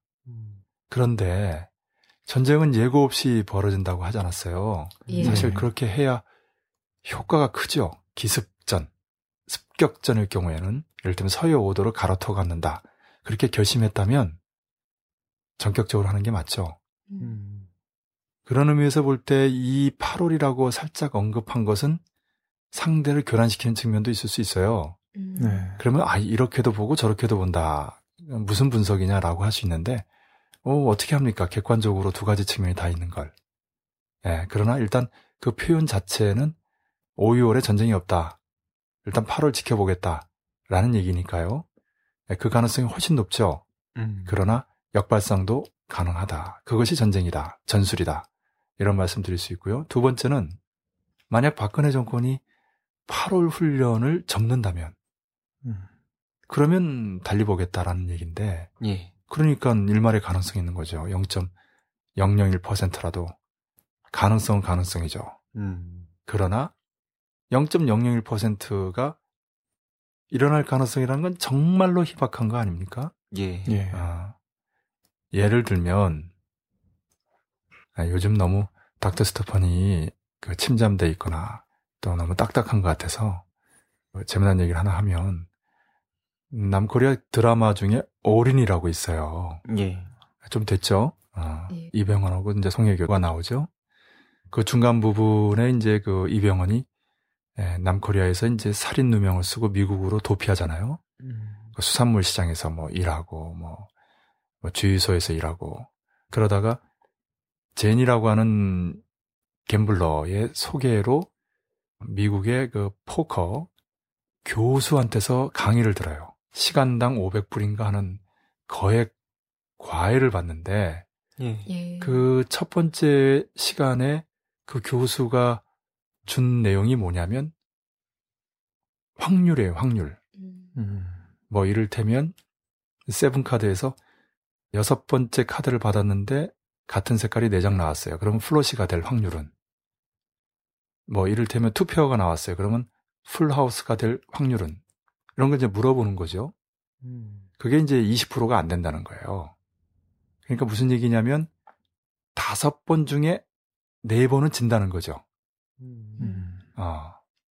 그런데 전쟁은 예고 없이 벌어진다고 하지 않았어요. 예. 사실 그렇게 해야 효과가 크죠. 기습전, 습격전일 경우에는 예를 들면 서해 오도를 갈아터 갖는다. 그렇게 결심했다면 전격적으로 하는 게 맞죠. 음. 그런 의미에서 볼 때 이 팔월이라고 살짝 언급한 것은 상대를 교란시키는 측면도 있을 수 있어요. 음. 네. 그러면 아 이렇게도 보고 저렇게도 본다. 무슨 분석이냐라고 할 수 있는데 어, 어떻게 합니까? 객관적으로 두 가지 측면이 다 있는 걸. 예, 그러나 일단 그 표현 자체는 오, 유월에 전쟁이 없다. 일단 팔월 지켜보겠다라는 얘기니까요. 예, 그 가능성이 훨씬 높죠. 음. 그러나 역발상도 가능하다. 그것이 전쟁이다. 전술이다. 이런 말씀 드릴 수 있고요. 두 번째는 만약 박근혜 정권이 팔월 훈련을 접는다면 음. 그러면 달리 보겠다라는 얘기인데 예. 그러니까 일말의 가능성이 있는 거죠. 영 점 영영일 퍼센트라도 가능성은 가능성이죠. 음. 그러나 영 점 영영일 퍼센트가 일어날 가능성이라는 건 정말로 희박한 거 아닙니까? 예. 예. 아, 예를 들면 아, 요즘 너무 닥터 스토펀이 그 침잠돼 있거나 또 너무 딱딱한 것 같아서 뭐 재미난 얘기를 하나 하면 남코리아 드라마 중에 어린이라고 있어요. 예. 좀 됐죠? 어, 예. 이병헌하고 이제 송혜교가 나오죠. 그 중간 부분에 이제 그 이병헌이 예, 남코리아에서 이제 살인 누명을 쓰고 미국으로 도피하잖아요. 음. 그 수산물 시장에서 뭐 일하고 뭐, 뭐 주유소에서 일하고 그러다가 제니라고 하는 갬블러의 소개로 미국의 그 포커 교수한테서 강의를 들어요. 시간당 오백 불인가 하는 거액 과외를 받는데 예. 예. 그 첫 번째 시간에 그 교수가 준 내용이 뭐냐면 확률이에요. 확률. 음. 음. 뭐 이를테면 세븐카드에서 여섯 번째 카드를 받았는데 같은 색깔이 네 장 나왔어요. 그러면 플러시가 될 확률은 뭐 이를테면 투페어가 나왔어요. 그러면 풀하우스가 될 확률은 이런 걸 이제 물어보는 거죠. 음. 그게 이제 이십 퍼센트가 안 된다는 거예요. 그러니까 무슨 얘기냐면 다섯 번 중에 네 번은 진다는 거죠. 음. 어.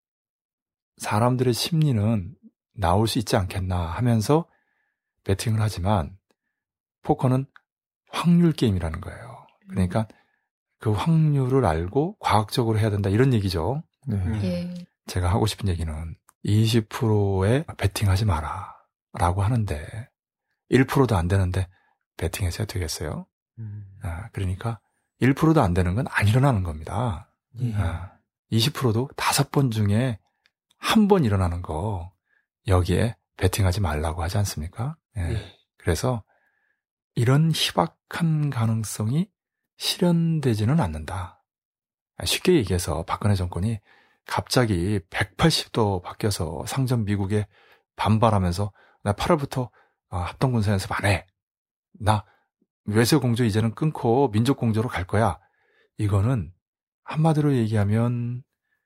사람들의 심리는 나올 수 있지 않겠나 하면서 배팅을 하지만 포커는 확률 게임이라는 거예요. 그러니까 그 확률을 알고 과학적으로 해야 된다 이런 얘기죠. 네. 예. 제가 하고 싶은 얘기는 이십 퍼센트에 배팅하지 마라 라고 하는데 일 퍼센트도 안 되는데 배팅해서야 되겠어요? 음. 아, 그러니까 일 퍼센트도 안 되는 건 안 일어나는 겁니다. 예. 아, 이십 퍼센트도 다섯 번 중에 한 번 일어나는 거 여기에 배팅하지 말라고 하지 않습니까? 예. 예. 그래서 이런 희박한 가능성이 실현되지는 않는다. 쉽게 얘기해서 박근혜 정권이 갑자기 백팔십 도 바뀌어서 상전 미국에 반발하면서 나 팔월부터 합동군사 연습 안 해. 나 외세공조 이제는 끊고 민족공조로 갈 거야. 이거는 한마디로 얘기하면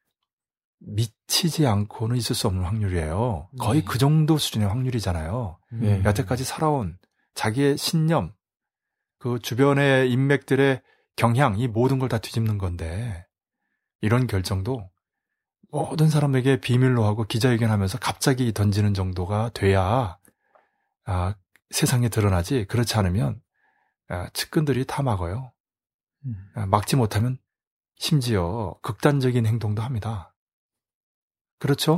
미치지 않고는 있을 수 없는 확률이에요. 거의 네. 그 정도 수준의 확률이잖아요. 예. 여태까지 살아온 자기의 신념, 그 주변의 인맥들의 경향, 이 모든 걸 다 뒤집는 건데 이런 결정도 모든 사람에게 비밀로 하고 기자회견하면서 갑자기 던지는 정도가 돼야 아, 세상에 드러나지 그렇지 않으면 아, 측근들이 다 막아요. 음. 아, 막지 못하면 심지어 극단적인 행동도 합니다. 그렇죠?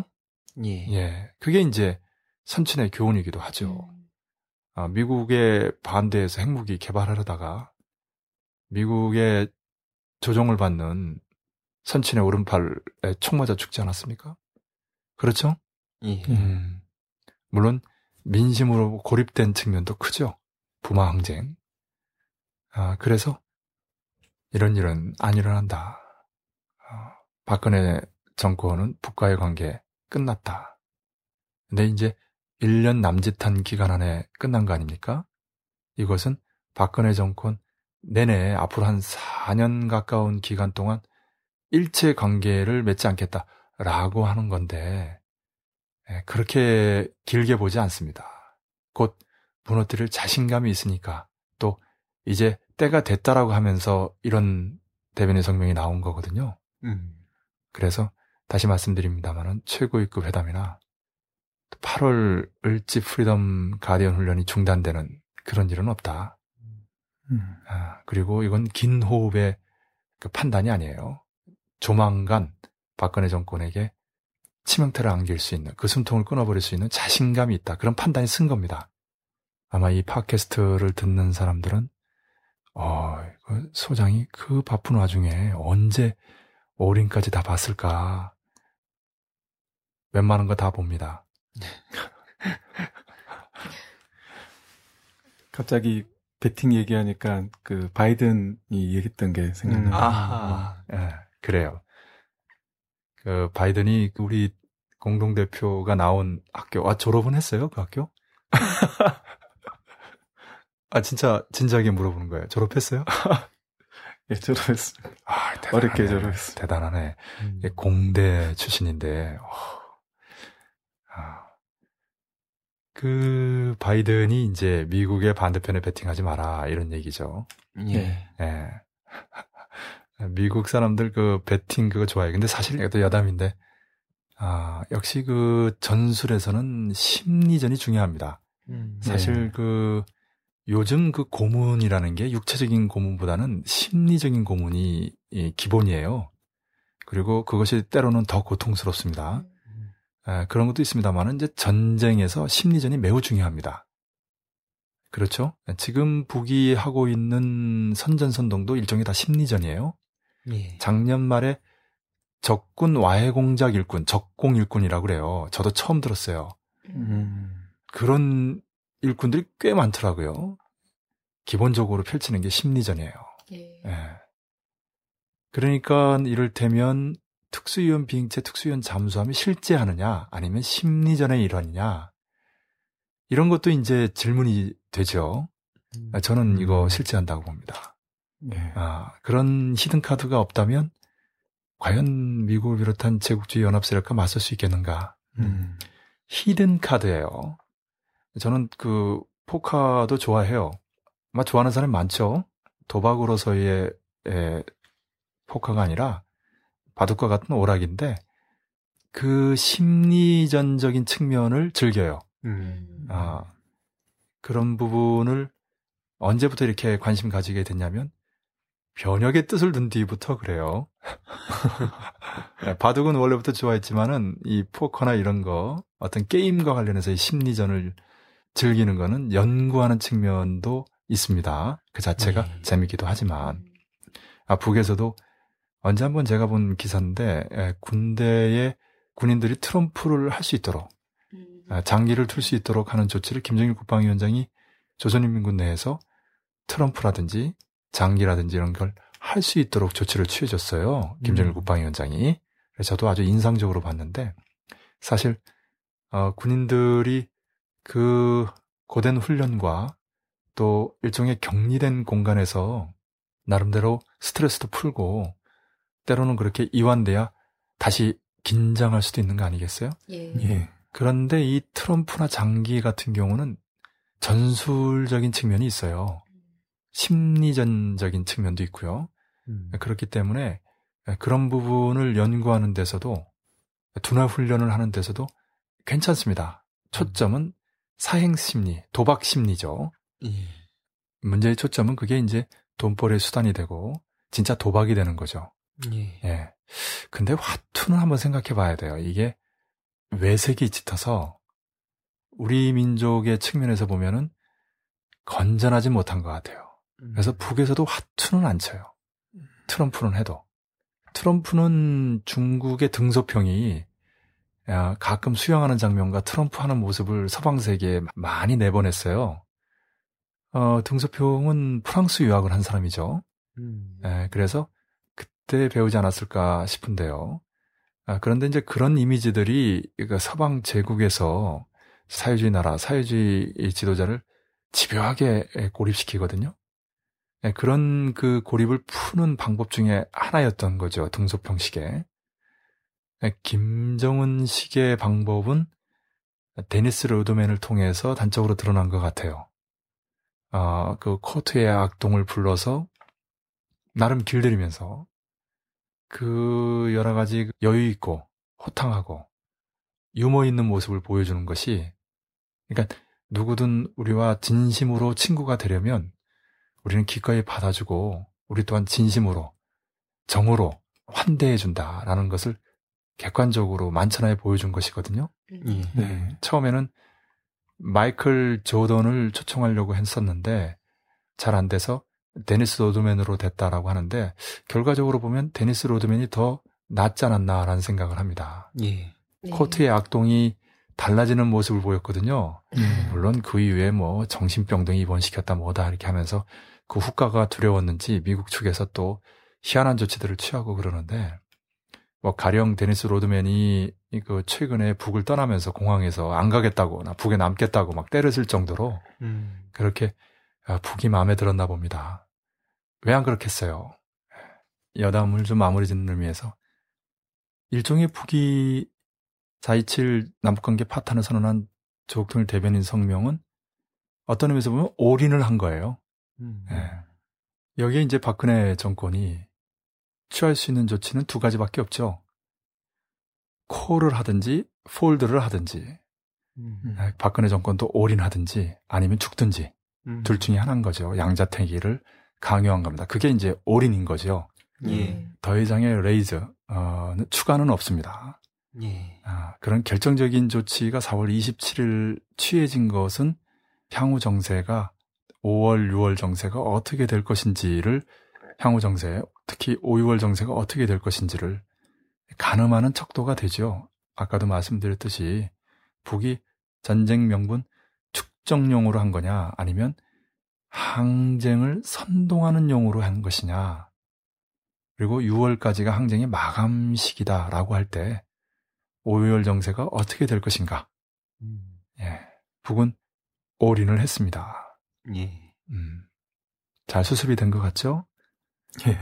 예. 예. 그게 이제 선친의 교훈이기도 하죠. 음. 아, 미국의 반대해서 핵무기 개발하려다가 미국의 조종을 받는 선친의 오른팔에 총 맞아 죽지 않았습니까? 그렇죠? 예. 음, 물론 민심으로 고립된 측면도 크죠. 부마 항쟁. 아, 그래서 이런 일은 안 일어난다. 아, 박근혜 정권은 북과의 관계 끝났다. 근데 이제 일 년 남짓한 기간 안에 끝난 거 아닙니까? 이것은 박근혜 정권 내내 앞으로 한 사 년 가까운 기간 동안 일체 관계를 맺지 않겠다라고 하는 건데 그렇게 길게 보지 않습니다. 곧 무너뜨릴 자신감이 있으니까 또 이제 때가 됐다라고 하면서 이런 대변인 성명이 나온 거거든요. 음. 그래서 다시 말씀드립니다만은 최고위급 회담이나 팔월 을지 프리덤 가디언 훈련이 중단되는 그런 일은 없다. 음. 아, 그리고 이건 긴 호흡의 그 판단이 아니에요. 조만간 박근혜 정권에게 치명타를 안길 수 있는, 그 숨통을 끊어버릴 수 있는 자신감이 있다. 그런 판단이 쓴 겁니다. 아마 이 팟캐스트를 듣는 사람들은 어, 그 소장이 그 바쁜 와중에 언제 올인까지 다 봤을까. 웬만한 거 다 봅니다. 갑자기 배팅 얘기하니까 그 바이든이 얘기했던 게 생각나요. 음, 아하. 예, 그래요. 그 바이든이 우리 공동대표가 나온 학교, 아, 졸업은 했어요? 그 학교? 아, 진짜 진지하게 물어보는 거예요. 졸업했어요? 예, 졸업했어요. 아, 대단하네. 어렵게 졸업했어요. 대단하네. 음. 공대 출신인데, 어, 아, 그 바이든이 이제 미국의 반대편에 배팅하지 마라 이런 얘기죠. 예. 예. 미국 사람들 그 배팅 그거 좋아해요. 근데 사실 이것도 여담인데, 아, 역시 그 전술에서는 심리전이 중요합니다. 음. 사실 네. 그 요즘 그 고문이라는 게 육체적인 고문보다는 심리적인 고문이 기본이에요. 그리고 그것이 때로는 더 고통스럽습니다. 에, 그런 것도 있습니다만은 이제 전쟁에서 심리전이 매우 중요합니다. 그렇죠? 지금 북이 하고 있는 선전선동도 일종의 다 심리전이에요. 예. 작년 말에 적군 와해 공작 일군, 적공 일군이라고 그래요. 저도 처음 들었어요. 음. 그런 일꾼들이 꽤 많더라고요. 기본적으로 펼치는 게 심리전이에요. 예. 예. 그러니까 이를테면 특수위원 비행체 특수위원 잠수함이 실제 하느냐 아니면 심리전의 일환이냐 이런 것도 이제 질문이 되죠. 저는 이거 실제한다고 봅니다. 예. 아, 그런 히든카드가 없다면 과연 미국을 비롯한 제국주의 연합세력과 맞설 수 있겠는가. 음. 히든카드예요. 저는 그 포카도 좋아해요. 아마 좋아하는 사람이 많죠. 도박으로서의 에, 포카가 아니라 바둑과 같은 오락인데 그 심리전적인 측면을 즐겨요. 음. 아, 그런 부분을 언제부터 이렇게 관심 가지게 됐냐면 변혁의 뜻을 둔 뒤부터 그래요. 바둑은 원래부터 좋아했지만은 이 포커나 이런 거 어떤 게임과 관련해서 이 심리전을 즐기는 거는 연구하는 측면도 있습니다. 그 자체가 네. 재밌기도 하지만 아, 북에서도 언제 한번 제가 본 기사인데 에, 군대에 군인들이 트럼프를 할 수 있도록 음. 아, 장기를 틀 수 있도록 하는 조치를 김정일 국방위원장이 조선인민군 내에서 트럼프라든지 장기라든지 이런 걸 할 수 있도록 조치를 취해줬어요. 김정일 음. 국방위원장이. 그래서 저도 아주 인상적으로 봤는데 사실 어, 군인들이 그 고된 훈련과 또 일종의 격리된 공간에서 나름대로 스트레스도 풀고 때로는 그렇게 이완돼야 다시 긴장할 수도 있는 거 아니겠어요? 예. 예. 그런데 이 트럼프나 장기 같은 경우는 전술적인 측면이 있어요. 심리전적인 측면도 있고요. 음. 그렇기 때문에 그런 부분을 연구하는 데서도 둔화 훈련을 하는 데서도 괜찮습니다. 초점은 사행심리, 도박심리죠. 예. 문제의 초점은 그게 이제 돈벌이의 수단이 되고 진짜 도박이 되는 거죠. 예. 예. 근데 화투는 한번 생각해 봐야 돼요. 이게 외색이 짙어서 우리 민족의 측면에서 보면은 건전하지 못한 것 같아요. 그래서 북에서도 화투는 안 쳐요. 트럼프는 해도. 트럼프는 중국의 등소평이 가끔 수영하는 장면과 트럼프 하는 모습을 서방 세계에 많이 내보냈어요. 어, 등소평은 프랑스 유학을 한 사람이죠. 음. 예, 그래서 그때 배우지 않았을까 싶은데요. 아, 그런데 이제 그런 이미지들이 그러니까 서방 제국에서 사회주의 나라, 사회주의 지도자를 집요하게 고립시키거든요. 예, 그런 그 고립을 푸는 방법 중에 하나였던 거죠. 등소평식의. 예, 김정은식의 방법은 데니스 로드맨을 통해서 단적으로 드러난 것 같아요. 어, 그 코트의 악동을 불러서 나름 길들이면서 그 여러 가지 여유 있고 호탕하고 유머 있는 모습을 보여주는 것이, 그러니까 누구든 우리와 진심으로 친구가 되려면 우리는 기꺼이 받아주고 우리 또한 진심으로 정으로 환대해준다라는 것을 객관적으로 만천하에 보여준 것이거든요. 음. 네. 처음에는 마이클 조던을 초청하려고 했었는데 잘 안 돼서 데니스 로드맨으로 됐다라고 하는데, 결과적으로 보면 데니스 로드맨이 더 낫지 않았나라는 생각을 합니다. 예. 코트의 악동이 달라지는 모습을 보였거든요. 음. 물론 그 이후에 뭐 정신병 등 입원시켰다 뭐다 이렇게 하면서 그 후과가 두려웠는지 미국 측에서 또 희한한 조치들을 취하고 그러는데, 뭐 가령 데니스 로드맨이 그 최근에 북을 떠나면서 공항에서 안 가겠다고, 나 북에 남겠다고 막 때를 쓸 정도로 음. 그렇게 북이 마음에 들었나 봅니다. 왜 안 그렇겠어요? 여담을 좀 마무리 짓는 의미에서 일종의 북이 사이칠 남북관계 파탄을 선언한 조국통일 대변인 성명은 어떤 의미에서 보면 올인을 한 거예요. 음. 네. 여기에 이제 박근혜 정권이 취할 수 있는 조치는 두 가지밖에 없죠. 콜을 하든지 폴드를 하든지 음. 네. 박근혜 정권도 올인하든지 아니면 죽든지 음. 둘 중에 하나인 거죠. 양자택일을 강요한 겁니다. 그게 이제 올인인 거죠. 예. 더 이상의 레이저, 어, 추가는 없습니다. 예. 아, 그런 결정적인 조치가 사월 이십칠일 취해진 것은 향후 정세가 오월, 유월 정세가 어떻게 될 것인지를, 향후 정세, 특히 오, 유월 정세가 어떻게 될 것인지를 가늠하는 척도가 되죠. 아까도 말씀드렸듯이 북이 전쟁 명분 축정용으로 한 거냐, 아니면 항쟁을 선동하는 용으로 한 것이냐, 그리고 유월까지가 항쟁의 마감 시기다라고 할 때 오, 유월 정세가 어떻게 될 것인가. 음. 예, 북은 올인을 했습니다. 예. 음, 잘 수습이 된 것 같죠? 예.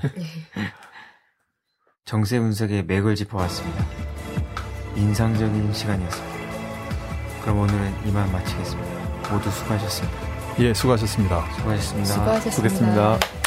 정세 분석의 맥을 짚어봤습니다. 인상적인 시간이었습니다. 그럼 오늘은 이만 마치겠습니다. 모두 수고하셨습니다. 예, 수고하셨습니다. 수고하셨습니다. 수고하셨습니다. 수고하셨습니다.